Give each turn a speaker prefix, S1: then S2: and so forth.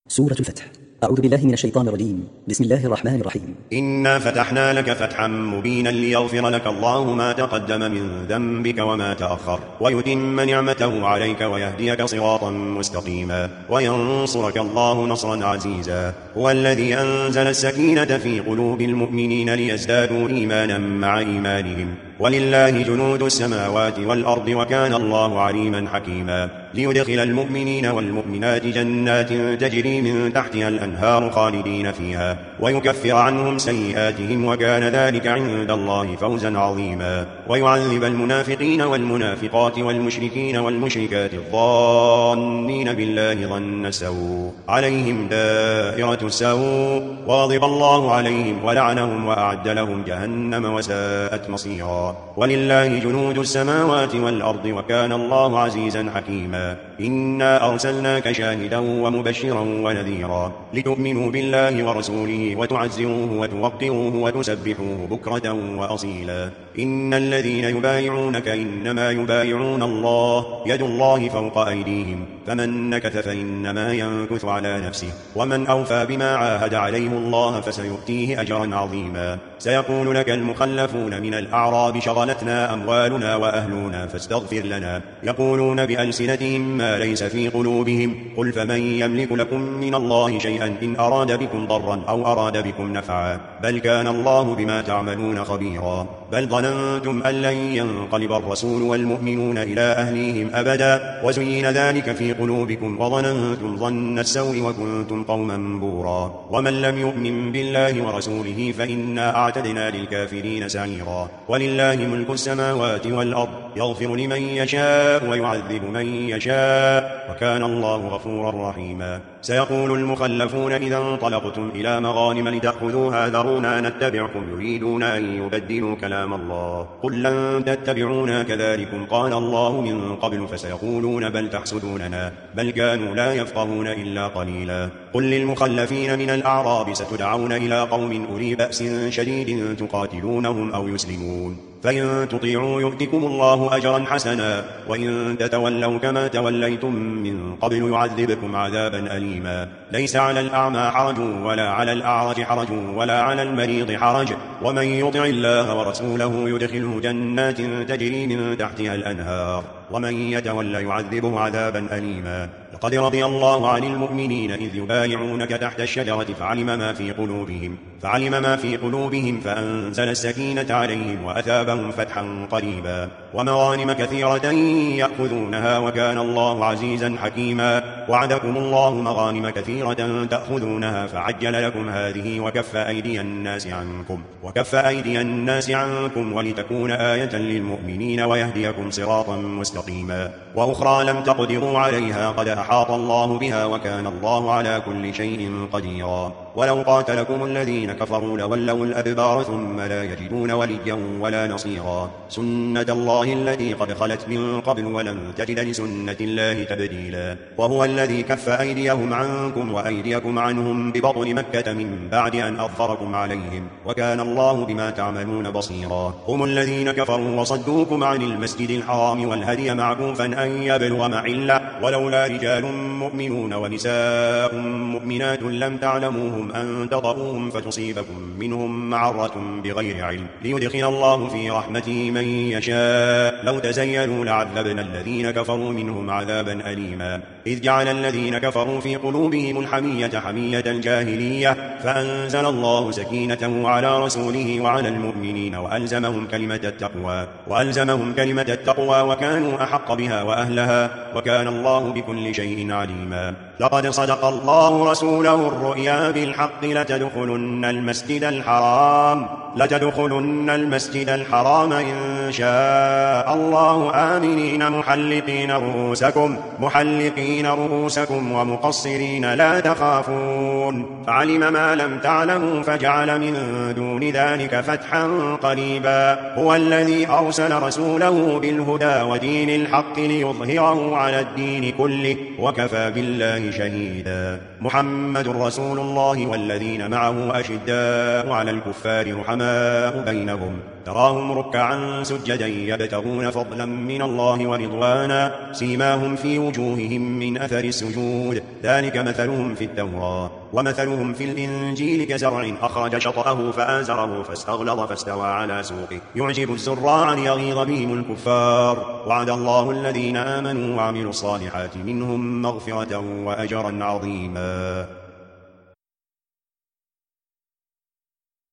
S1: سورة الفتح. أعوذ بالله من الشيطان الرجيم. بسم الله الرحمن الرحيم.
S2: إنا فتحنا لك فتحا مبينا ليغفر لك الله ما تقدم من ذنبك وما تأخر ويتم نعمته عليك ويهديك صراطا مستقيما وينصرك الله نصرا عزيزا. هو الذي أنزل السكينة في قلوب المؤمنين ليزدادوا إيمانا مع إيمانهم ولله جنود السماوات والأرض وكان الله عليما حكيما. ليدخل المؤمنين والمؤمنات جنات تجري من تحتها الأنهار خالدين فيها ويكفر عنهم سيئاتهم وكان ذلك عند الله فوزا عظيما. ويعذب المنافقين والمنافقات والمشركين والمشركات الظانين بالله ظن السوء عليهم دائرة السوء وغضب الله عليهم ولعنهم وأعد لهم جهنم وساءت مصيرا. ولله جنود السماوات والأرض وكان الله عزيزا حكيما. إنا أرسلناك شاهدا ومبشرا ونذيرا لتؤمنوا بالله ورسوله وتعزروه وتوقروه وتسبحوه بكرة وأصيلا. إن الذين يبايعونك إنما يبايعون الله يد الله فوق أيديهم فمن نكث فإنما ينكث على نفسه ومن أوفى بما عاهد عليه الله فسيؤتيه أجرا عظيما. سيقول لك المخلفون من الأعراب شغلتنا أموالنا وأهلنا فاستغفر لنا يقولون بألسنتهم ما ليس في قلوبهم قل فمن يملك لكم من الله شيئا إن أراد بكم ضرا أو أراد بكم نفعا بل كان الله بما تعملون خبيرا. بل ظننتم أن لن ينقلب الرسول والمؤمنون إلى أهليهم أبدا وزين ذلك في قلوبكم وظننتم ظن السوء وكنتم قوما بورا. ومن لم يؤمن بالله ورسوله فإنا أعتدنا للكافرين سعيرا. ولله ملك السماوات والأرض يغفر لمن يشاء ويعذب من يشاء وكان الله غفورا رحيما. سيقول المخلفون إذا انطلقتم إلى مغانم لتأخذوها ذرونا نتبعكم يريدون أن يبدلوا كلام الله قل لن تتبعونا كذلكم قال الله من قبل فسيقولون بل تحسدوننا بل كانوا لا يفقهون إلا قليلا. قل للمخلفين من الأعراب ستدعون إلى قوم أولي بأس شديد تقاتلونهم أو يسلمون فإن تطيعوا يؤتكم الله أجرا حسنا وإن تتولوا كما توليتم من قبل يعذبكم عذابا أليما. ليس على الأعمى حرج ولا على الأعرج حرج ولا على المريض حرج ومن يطع الله ورسوله يدخله جنات تجري من تحتها الأنهار ومن يتول يعذبه عذابا أليما. لقد رضي الله عن المؤمنين إذ يبايعونك تحت الشجرة فعلم ما في قلوبهم فأنزل السكينة عليهم وأثابهم فتحا قريبا ومغانم كثيرة يأخذونها وكان الله عزيزا حكيما. وعدكم الله مغانم كثيرة تأخذونها فعجل لكم هذه وكف أيدي الناس عنكم ولتكون آية للمؤمنين ويهديكم صراطا مستقيما. وأخرى لم تقدروا عليها قد أحاط الله بها وكان الله على كل شيء قديرا. ولو قاتلكم الذين كفروا لولوا الأدبار ثم لا يجدون وليا ولا نصيرا. سنة الله التي قد خلت من قبل ولن تجد لسنة الله تبديلا. وهو الذي كف أيديهم عنكم وأيديكم عنهم ببطن مكة من بعد أن أظفركم عليهم وكان الله بما تعملون بصيرا. هم الذين كفروا وصدوكم عن المسجد الحرام والهدي معكوفا أن يبلغ معله ولولا رجال مؤمنون ونساء مؤمنات لم تعلموهم أن تطؤوهم فتصيبكم منهم معرة بغير علم ليدخل الله في رحمته من يشاء لو تزيلوا لعذبنا الذين كفروا منهم عذابا أليما. إذ جعل الذين كفروا في قلوبهم الحمية حمية الجاهلية فأنزل الله سكينته على رسوله وعلى المؤمنين وألزمهم كلمة التقوى وكانوا أحق بها وأهلها وكان الله بكل شيء عليما. لقد صدق الله رسوله الرؤيا بالحق لتدخلن المسجد الحرام إن شاء الله آمنين محلقين رؤوسكم ومقصرين لا تخافون فعلم ما لم تعلموا فجعل من دون ذلك فتحا قريبا. هو الذي أرسل رسوله بالهدى ودين الحق ليظهره على الدين كله وكفى بالله شهيدا. محمد رسول الله والذين معه أشداء على الكفار رحماء بينهم تراهم ركعا سجدا يبتغون فضلا من الله ورضوانا سيماهم في وجوههم من أثر السجود ذلك مثلهم في التوراة ومثلهم في الإنجيل كزرع أخرج شطأه فآزره فاستغلظ فاستوى على سوقه يعجب الزراع ليغيظ بهم الكفار وعد الله الذين آمنوا وعملوا الصالحات منهم مغفرة وأجرا عظيما.